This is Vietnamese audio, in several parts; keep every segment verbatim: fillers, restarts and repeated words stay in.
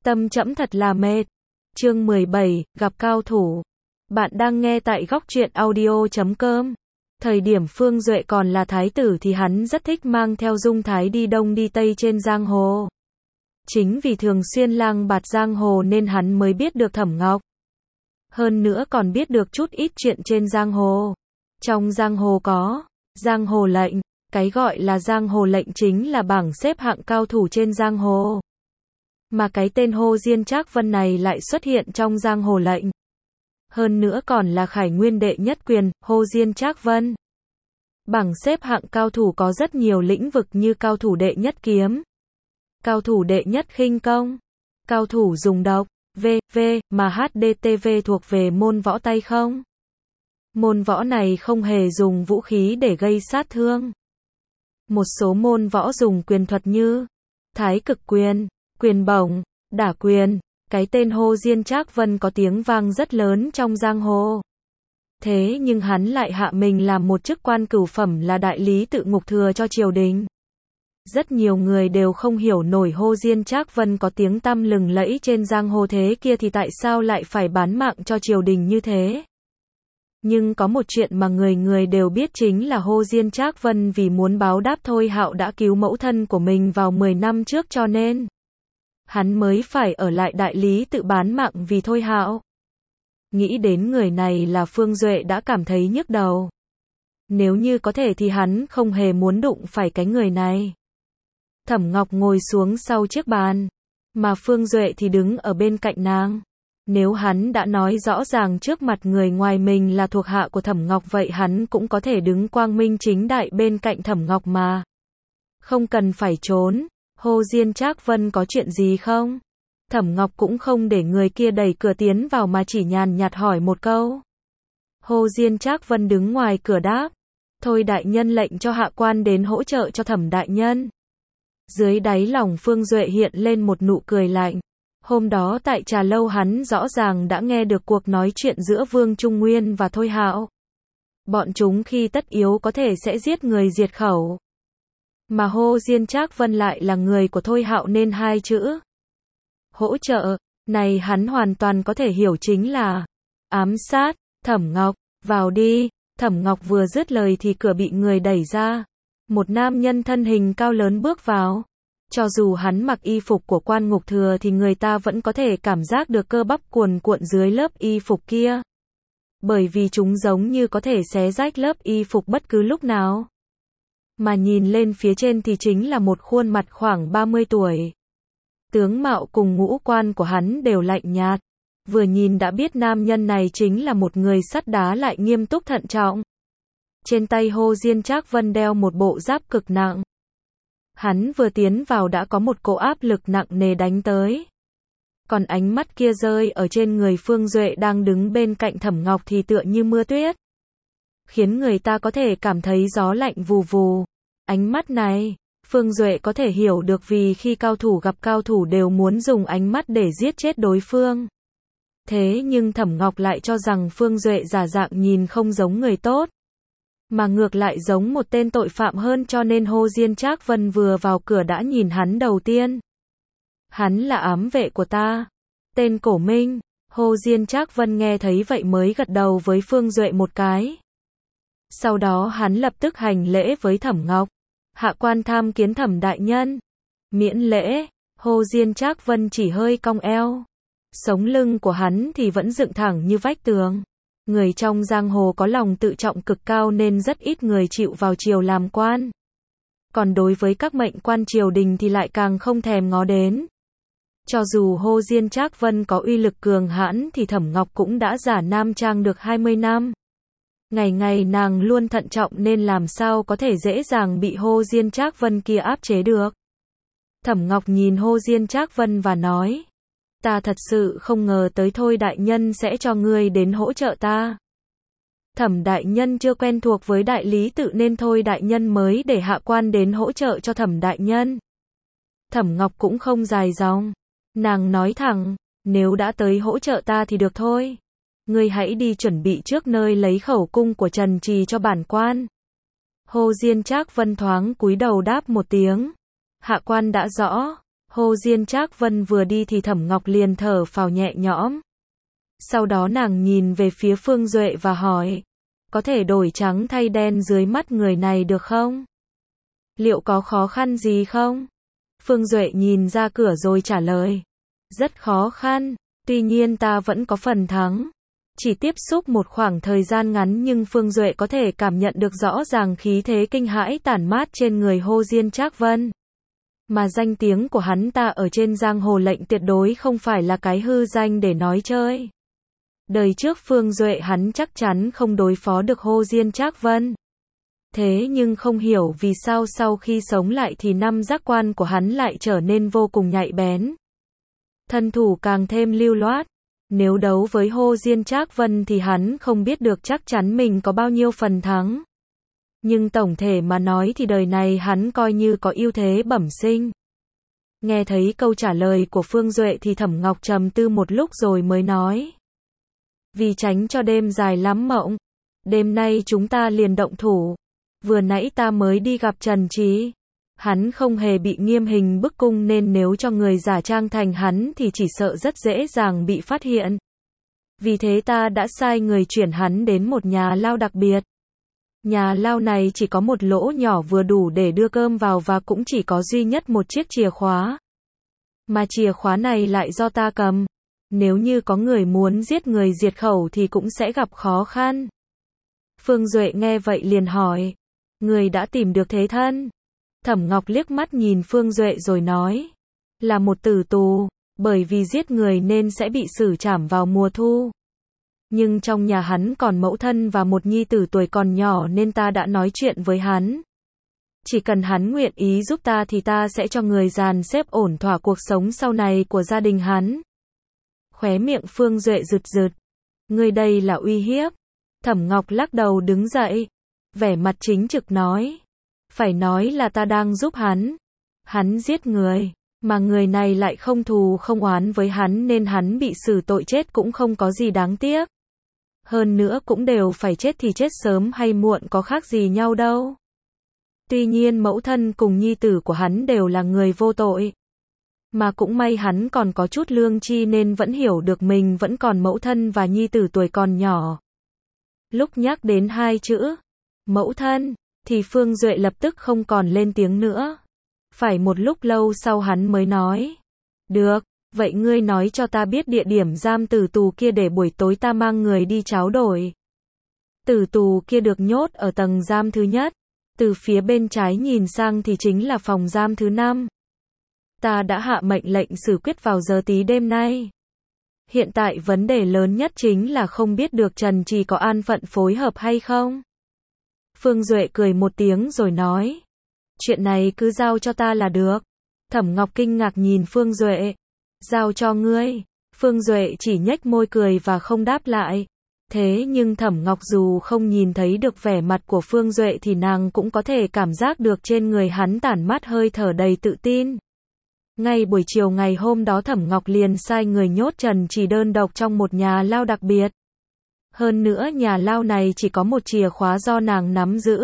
Tâm trẫm thật là mệt. Chương mười bảy, gặp cao thủ. Bạn đang nghe tại góc truyện audio chấm com. Thời điểm Phương Duệ còn là thái tử thì hắn rất thích mang theo Dung Thái đi đông đi tây trên giang hồ. Chính vì thường xuyên lang bạt giang hồ nên hắn mới biết được Thẩm Ngọc. Hơn nữa còn biết được chút ít chuyện trên giang hồ. Trong giang hồ có giang hồ lệnh, cái gọi là giang hồ lệnh chính là bảng xếp hạng cao thủ trên giang hồ. Mà cái tên Hồ Diên Trác Vân này lại xuất hiện trong giang hồ lệnh. Hơn nữa còn là khải nguyên đệ nhất quyền, Hồ Diên Trác Vân. Bảng xếp hạng cao thủ có rất nhiều lĩnh vực như cao thủ đệ nhất kiếm, cao thủ đệ nhất khinh công, cao thủ dùng độc, vân vân, mà hát đê tê vê thuộc về môn võ tay không. Môn võ này không hề dùng vũ khí để gây sát thương. Một số môn võ dùng quyền thuật như thái cực quyền, quyền bổng, đả quyền. Cái tên Hồ Diên Trác Vân có tiếng vang rất lớn trong giang hồ. Thế nhưng hắn lại hạ mình làm một chức quan cửu phẩm là đại lý tự Ngục Thừa cho triều đình. Rất nhiều người đều không hiểu nổi Hồ Diên Trác Vân có tiếng tăm lừng lẫy trên giang hồ thế kia thì tại sao lại phải bán mạng cho triều đình như thế. Nhưng có một chuyện mà người người đều biết chính là Hồ Diên Trác Vân vì muốn báo đáp Thôi Hạo đã cứu mẫu thân của mình vào mười năm trước cho nên hắn mới phải ở lại đại lý tự bán mạng vì Thôi Hạo. Nghĩ đến người này là Phương Duệ đã cảm thấy nhức đầu. Nếu như có thể thì hắn không hề muốn đụng phải cái người này. Thẩm Ngọc ngồi xuống sau chiếc bàn, mà Phương Duệ thì đứng ở bên cạnh nàng. Nếu hắn đã nói rõ ràng trước mặt người ngoài mình là thuộc hạ của Thẩm Ngọc vậy hắn cũng có thể đứng quang minh chính đại bên cạnh Thẩm Ngọc mà. Không cần phải trốn. Hồ Diên Trác Vân có chuyện gì không? Thẩm Ngọc cũng không để người kia đẩy cửa tiến vào mà chỉ nhàn nhạt hỏi một câu. Hồ Diên Trác Vân đứng ngoài cửa đáp. Thôi đại nhân lệnh cho hạ quan đến hỗ trợ cho Thẩm đại nhân. Dưới đáy lòng Phương Duệ hiện lên một nụ cười lạnh. Hôm đó tại trà lâu hắn rõ ràng đã nghe được cuộc nói chuyện giữa Vương Trung Nguyên và Thôi Hạo. Bọn chúng khi tất yếu có thể sẽ giết người diệt khẩu. Mà Hồ Diên Trác Vân lại là người của Thôi Hạo nên hai chữ hỗ trợ này hắn hoàn toàn có thể hiểu chính là ám sát. Thẩm Ngọc, vào đi. Thẩm Ngọc vừa dứt lời thì cửa bị người đẩy ra. Một nam nhân thân hình cao lớn bước vào. Cho dù hắn mặc y phục của quan Ngục Thừa thì người ta vẫn có thể cảm giác được cơ bắp cuồn cuộn dưới lớp y phục kia. Bởi vì chúng giống như có thể xé rách lớp y phục bất cứ lúc nào. Mà nhìn lên phía trên thì chính là một khuôn mặt khoảng ba mươi tuổi. Tướng mạo cùng ngũ quan của hắn đều lạnh nhạt. Vừa nhìn đã biết nam nhân này chính là một người sắt đá lại nghiêm túc thận trọng. Trên tay Hồ Diên Trác Vân đeo một bộ giáp cực nặng. Hắn vừa tiến vào đã có một cỗ áp lực nặng nề đánh tới. Còn ánh mắt kia rơi ở trên người Phương Duệ đang đứng bên cạnh Thẩm Ngọc thì tựa như mưa tuyết. Khiến người ta có thể cảm thấy gió lạnh vù vù. Ánh mắt này, Phương Duệ có thể hiểu được vì khi cao thủ gặp cao thủ đều muốn dùng ánh mắt để giết chết đối phương. Thế nhưng Thẩm Ngọc lại cho rằng Phương Duệ giả dạng nhìn không giống người tốt. Mà ngược lại giống một tên tội phạm hơn cho nên Hồ Diên Trác Vân vừa vào cửa đã nhìn hắn đầu tiên. Hắn là ám vệ của ta. Tên Cổ Minh. Hồ Diên Trác Vân nghe thấy vậy mới gật đầu với Phương Duệ một cái. Sau đó hắn lập tức hành lễ với Thẩm Ngọc. Hạ quan tham kiến Thẩm đại nhân. Miễn lễ. Hồ Diên Trác Vân chỉ hơi cong eo. Sống lưng của hắn thì vẫn dựng thẳng như vách tường. Người trong giang hồ có lòng tự trọng cực cao nên rất ít người chịu vào triều làm quan. Còn đối với các mệnh quan triều đình thì lại càng không thèm ngó đến. Cho dù Hồ Diên Trác Vân có uy lực cường hãn thì Thẩm Ngọc cũng đã giả nam trang được hai mươi năm. Ngày ngày nàng luôn thận trọng nên làm sao có thể dễ dàng bị Hồ Diên Trác Vân kia áp chế được. Thẩm Ngọc nhìn Hồ Diên Trác Vân và nói. Ta thật sự không ngờ tới Thôi đại nhân sẽ cho ngươi đến hỗ trợ ta. Thẩm đại nhân chưa quen thuộc với đại lý tự nên Thôi đại nhân mới để hạ quan đến hỗ trợ cho Thẩm đại nhân. Thẩm Ngọc cũng không dài dòng. Nàng nói thẳng, nếu đã tới hỗ trợ ta thì được thôi. Ngươi hãy đi chuẩn bị trước nơi lấy khẩu cung của Trần Trì cho bản quan. Hồ Diên Trác Vân thoáng cúi đầu đáp một tiếng. Hạ quan đã rõ. Hồ Diên Trác Vân vừa đi thì Thẩm Ngọc liền thở phào nhẹ nhõm. Sau đó nàng nhìn về phía Phương Duệ và hỏi, có thể đổi trắng thay đen dưới mắt người này được không? Liệu có khó khăn gì không? Phương Duệ nhìn ra cửa rồi trả lời, rất khó khăn, tuy nhiên ta vẫn có phần thắng. Chỉ tiếp xúc một khoảng thời gian ngắn nhưng Phương Duệ có thể cảm nhận được rõ ràng khí thế kinh hãi tản mát trên người Hồ Diên Trác Vân. Mà danh tiếng của hắn ta ở trên giang hồ lệnh tuyệt đối không phải là cái hư danh để nói chơi. Đời trước Phương Duệ hắn chắc chắn không đối phó được Hồ Diên Trác Vân. Thế nhưng không hiểu vì sao sau khi sống lại thì năm giác quan của hắn lại trở nên vô cùng nhạy bén. Thân thủ càng thêm lưu loát. Nếu đấu với Hồ Diên Trác Vân thì hắn không biết được chắc chắn mình có bao nhiêu phần thắng. Nhưng tổng thể mà nói thì đời này hắn coi như có ưu thế bẩm sinh. Nghe thấy câu trả lời của Phương Duệ thì Thẩm Ngọc trầm tư một lúc rồi mới nói. Vì tránh cho đêm dài lắm mộng, đêm nay chúng ta liền động thủ. Vừa nãy ta mới đi gặp Trần Trí. Hắn không hề bị nghiêm hình bức cung nên nếu cho người giả trang thành hắn thì chỉ sợ rất dễ dàng bị phát hiện. Vì thế ta đã sai người chuyển hắn đến một nhà lao đặc biệt. Nhà lao này chỉ có một lỗ nhỏ vừa đủ để đưa cơm vào và cũng chỉ có duy nhất một chiếc chìa khóa. Mà chìa khóa này lại do ta cầm. Nếu như có người muốn giết người diệt khẩu thì cũng sẽ gặp khó khăn. Phương Duệ nghe vậy liền hỏi. Người đã tìm được thế thân? Thẩm Ngọc liếc mắt nhìn Phương Duệ rồi nói. Là một tử tù, bởi vì giết người nên sẽ bị xử trảm vào mùa thu. Nhưng trong nhà hắn còn mẫu thân và một nhi tử tuổi còn nhỏ nên ta đã nói chuyện với hắn. Chỉ cần hắn nguyện ý giúp ta thì ta sẽ cho người dàn xếp ổn thỏa cuộc sống sau này của gia đình hắn. Khóe miệng Phương Duệ rực rực. Ngươi đây là uy hiếp. Thẩm Ngọc lắc đầu đứng dậy. Vẻ mặt chính trực nói. Phải nói là ta đang giúp hắn. Hắn giết người. Mà người này lại không thù không oán với hắn nên hắn bị xử tội chết cũng không có gì đáng tiếc. Hơn nữa cũng đều phải chết thì chết sớm hay muộn có khác gì nhau đâu. Tuy nhiên mẫu thân cùng nhi tử của hắn đều là người vô tội. Mà cũng may hắn còn có chút lương tri nên vẫn hiểu được mình vẫn còn mẫu thân và nhi tử tuổi còn nhỏ. Lúc nhắc đến hai chữ mẫu thân thì Phương Duệ lập tức không còn lên tiếng nữa. Phải một lúc lâu sau hắn mới nói. Được, vậy ngươi nói cho ta biết địa điểm giam tử tù kia để buổi tối ta mang người đi tráo đổi. Tử tù kia được nhốt ở tầng giam thứ nhất. Từ phía bên trái nhìn sang thì chính là phòng giam thứ năm. Ta đã hạ mệnh lệnh xử quyết vào giờ tí đêm nay. Hiện tại vấn đề lớn nhất chính là không biết được Trần Trì có an phận phối hợp hay không. Phương Duệ cười một tiếng rồi nói. Chuyện này cứ giao cho ta là được. Thẩm Ngọc kinh ngạc nhìn Phương Duệ. Giao cho ngươi. Phương Duệ chỉ nhếch môi cười và không đáp lại. Thế nhưng Thẩm Ngọc dù không nhìn thấy được vẻ mặt của Phương Duệ thì nàng cũng có thể cảm giác được trên người hắn tản mát hơi thở đầy tự tin. Ngay buổi chiều ngày hôm đó Thẩm Ngọc liền sai người nhốt Trần Trì đơn độc trong một nhà lao đặc biệt. Hơn nữa nhà lao này chỉ có một chìa khóa do nàng nắm giữ.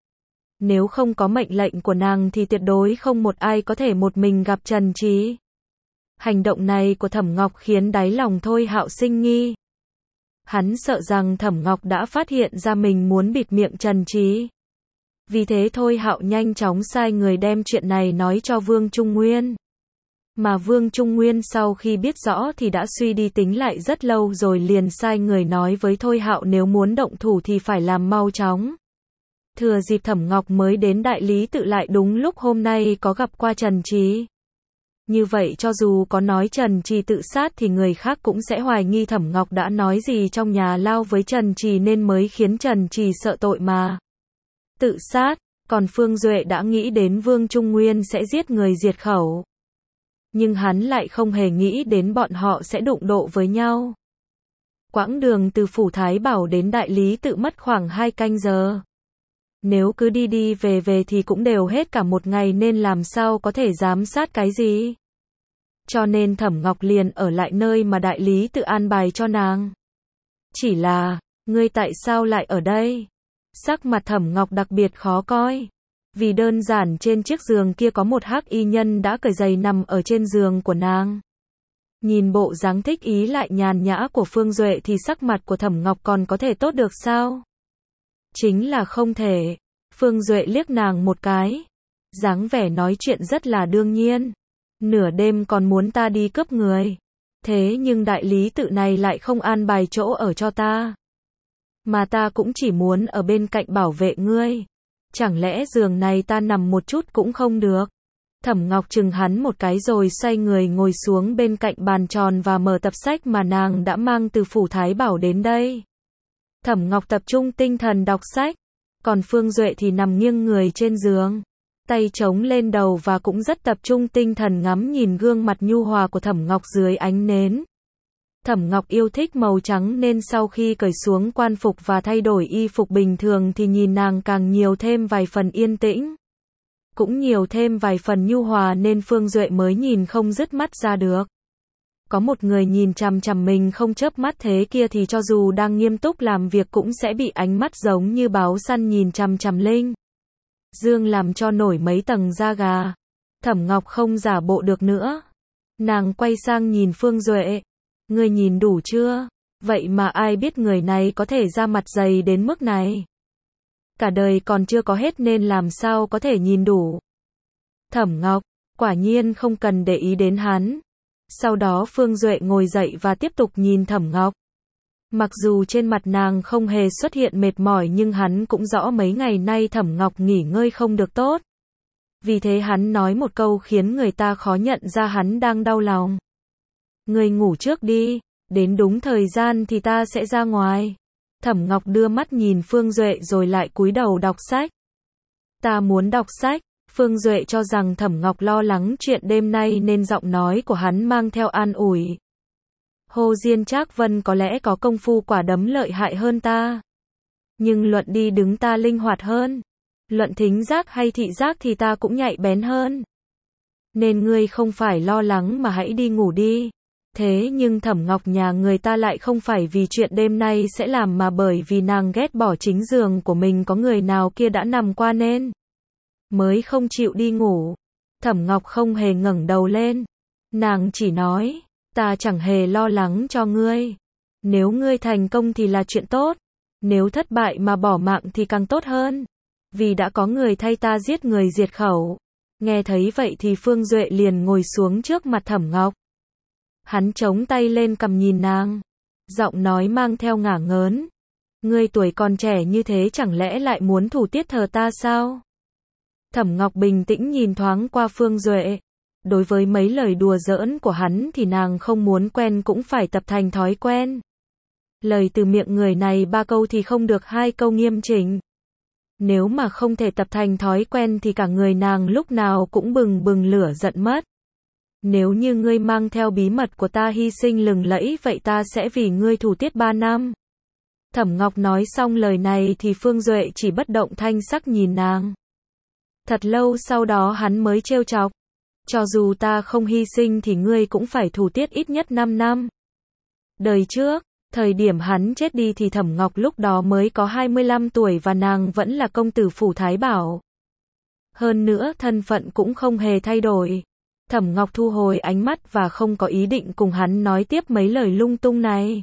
Nếu không có mệnh lệnh của nàng thì tuyệt đối không một ai có thể một mình gặp Trần Trì. Hành động này của Thẩm Ngọc khiến đáy lòng Thôi Hạo sinh nghi. Hắn sợ rằng Thẩm Ngọc đã phát hiện ra mình muốn bịt miệng Trần Trì. Vì thế Thôi Hạo nhanh chóng sai người đem chuyện này nói cho Vương Trung Nguyên. Mà Vương Trung Nguyên sau khi biết rõ thì đã suy đi tính lại rất lâu rồi liền sai người nói với Thôi Hạo nếu muốn động thủ thì phải làm mau chóng. Thừa dịp Thẩm Ngọc mới đến đại lý tự lại đúng lúc hôm nay có gặp qua Trần Trì. Như vậy cho dù có nói Trần Trì tự sát thì người khác cũng sẽ hoài nghi Thẩm Ngọc đã nói gì trong nhà lao với Trần Trì nên mới khiến Trần Trì sợ tội mà. Tự sát, còn Phương Duệ đã nghĩ đến Vương Trung Nguyên sẽ giết người diệt khẩu. Nhưng hắn lại không hề nghĩ đến bọn họ sẽ đụng độ với nhau. Quãng đường từ Phủ Thái Bảo đến đại lý tự mất khoảng hai canh giờ. Nếu cứ đi đi về về thì cũng đều hết cả một ngày nên làm sao có thể giám sát cái gì. Cho nên Thẩm Ngọc liền ở lại nơi mà đại lý tự an bài cho nàng. Chỉ là, ngươi tại sao lại ở đây? Sắc mặt Thẩm Ngọc đặc biệt khó coi. Vì đơn giản trên chiếc giường kia có một hắc y nhân đã cởi giày nằm ở trên giường của nàng. Nhìn bộ dáng thích ý lại nhàn nhã của Phương Duệ thì sắc mặt của Thẩm Ngọc còn có thể tốt được sao? Chính là không thể. Phương Duệ liếc nàng một cái. Dáng vẻ nói chuyện rất là đương nhiên. Nửa đêm còn muốn ta đi cướp người. Thế nhưng đại lý tự này lại không an bài chỗ ở cho ta. Mà ta cũng chỉ muốn ở bên cạnh bảo vệ ngươi. Chẳng lẽ giường này ta nằm một chút cũng không được? Thẩm Ngọc chừng hắn một cái rồi xoay người ngồi xuống bên cạnh bàn tròn và mở tập sách mà nàng đã mang từ phủ Thái Bảo đến đây. Thẩm Ngọc tập trung tinh thần đọc sách, còn Phương Duệ thì nằm nghiêng người trên giường, tay chống lên đầu và cũng rất tập trung tinh thần ngắm nhìn gương mặt nhu hòa của Thẩm Ngọc dưới ánh nến. Thẩm Ngọc yêu thích màu trắng nên sau khi cởi xuống quan phục và thay đổi y phục bình thường thì nhìn nàng càng nhiều thêm vài phần yên tĩnh. Cũng nhiều thêm vài phần nhu hòa nên Phương Duệ mới nhìn không dứt mắt ra được. Có một người nhìn chằm chằm mình không chớp mắt thế kia thì cho dù đang nghiêm túc làm việc cũng sẽ bị ánh mắt giống như báo săn nhìn chằm chằm Linh Dương làm cho nổi mấy tầng da gà. Thẩm Ngọc không giả bộ được nữa. Nàng quay sang nhìn Phương Duệ. Ngươi nhìn đủ chưa? Vậy mà ai biết người này có thể ra mặt dày đến mức này. Cả đời còn chưa có hết nên làm sao có thể nhìn đủ. Thẩm Ngọc, quả nhiên không cần để ý đến hắn. Sau đó Phương Duệ ngồi dậy và tiếp tục nhìn Thẩm Ngọc. Mặc dù trên mặt nàng không hề xuất hiện mệt mỏi nhưng hắn cũng rõ mấy ngày nay Thẩm Ngọc nghỉ ngơi không được tốt. Vì thế hắn nói một câu khiến người ta khó nhận ra hắn đang đau lòng. Ngươi ngủ trước đi, đến đúng thời gian thì ta sẽ ra ngoài. Thẩm Ngọc đưa mắt nhìn Phương Duệ rồi lại cúi đầu đọc sách. Ta muốn đọc sách. Phương Duệ cho rằng Thẩm Ngọc lo lắng chuyện đêm nay nên giọng nói của hắn mang theo an ủi. Hồ Diên Trác Vân có lẽ có công phu quả đấm lợi hại hơn ta. Nhưng luận đi đứng ta linh hoạt hơn. Luận thính giác hay thị giác thì ta cũng nhạy bén hơn. Nên ngươi không phải lo lắng mà hãy đi ngủ đi. Thế nhưng Thẩm Ngọc nhà người ta lại không phải vì chuyện đêm nay sẽ làm mà bởi vì nàng ghét bỏ chính giường của mình có người nào kia đã nằm qua nên mới không chịu đi ngủ. Thẩm Ngọc không hề ngẩng đầu lên. Nàng chỉ nói, ta chẳng hề lo lắng cho ngươi. Nếu ngươi thành công thì là chuyện tốt. Nếu thất bại mà bỏ mạng thì càng tốt hơn. Vì đã có người thay ta giết người diệt khẩu. Nghe thấy vậy thì Phương Duệ liền ngồi xuống trước mặt Thẩm Ngọc. Hắn chống tay lên cằm nhìn nàng. Giọng nói mang theo ngả ngớn. Ngươi tuổi còn trẻ như thế chẳng lẽ lại muốn thủ tiết thờ ta sao? Thẩm Ngọc bình tĩnh nhìn thoáng qua Phương Duệ. Đối với mấy lời đùa giỡn của hắn thì nàng không muốn quen cũng phải tập thành thói quen. Lời từ miệng người này ba câu thì không được hai câu nghiêm chỉnh. Nếu mà không thể tập thành thói quen thì cả người nàng lúc nào cũng bừng bừng lửa giận mất. Nếu như ngươi mang theo bí mật của ta hy sinh lừng lẫy vậy ta sẽ vì ngươi thủ tiết ba năm. Thẩm Ngọc nói xong lời này thì Phương Duệ chỉ bất động thanh sắc nhìn nàng. Thật lâu sau đó hắn mới trêu chọc. Cho dù ta không hy sinh thì ngươi cũng phải thủ tiết ít nhất năm năm. Đời trước, thời điểm hắn chết đi thì Thẩm Ngọc lúc đó mới có hai mươi lăm tuổi và nàng vẫn là công tử phủ Thái Bảo. Hơn nữa thân phận cũng không hề thay đổi. Thẩm Ngọc thu hồi ánh mắt và không có ý định cùng hắn nói tiếp mấy lời lung tung này.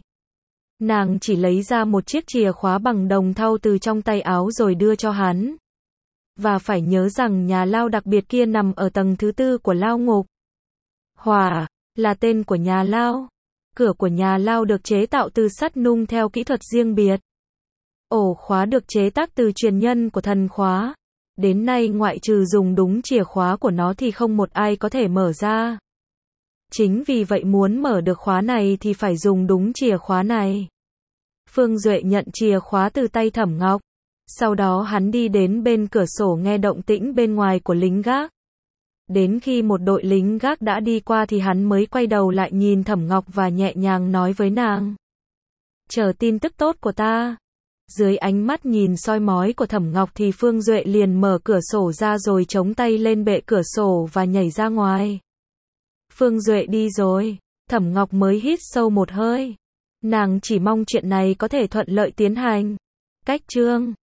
Nàng chỉ lấy ra một chiếc chìa khóa bằng đồng thau từ trong tay áo rồi đưa cho hắn. Và phải nhớ rằng nhà lao đặc biệt kia nằm ở tầng thứ tư của lao ngục. Hỏa, là tên của nhà lao. Cửa của nhà lao được chế tạo từ sắt nung theo kỹ thuật riêng biệt. Ổ khóa được chế tác từ truyền nhân của thần khóa. Đến nay ngoại trừ dùng đúng chìa khóa của nó thì không một ai có thể mở ra. Chính vì vậy muốn mở được khóa này thì phải dùng đúng chìa khóa này. Phương Duệ nhận chìa khóa từ tay Thẩm Ngọc. Sau đó hắn đi đến bên cửa sổ nghe động tĩnh bên ngoài của lính gác. Đến khi một đội lính gác đã đi qua thì hắn mới quay đầu lại nhìn Thẩm Ngọc và nhẹ nhàng nói với nàng. Chờ tin tức tốt của ta. Dưới ánh mắt nhìn soi mói của Thẩm Ngọc thì Phương Duệ liền mở cửa sổ ra rồi chống tay lên bệ cửa sổ và nhảy ra ngoài. Phương Duệ đi rồi, Thẩm Ngọc mới hít sâu một hơi. Nàng chỉ mong chuyện này có thể thuận lợi tiến hành. Cách chương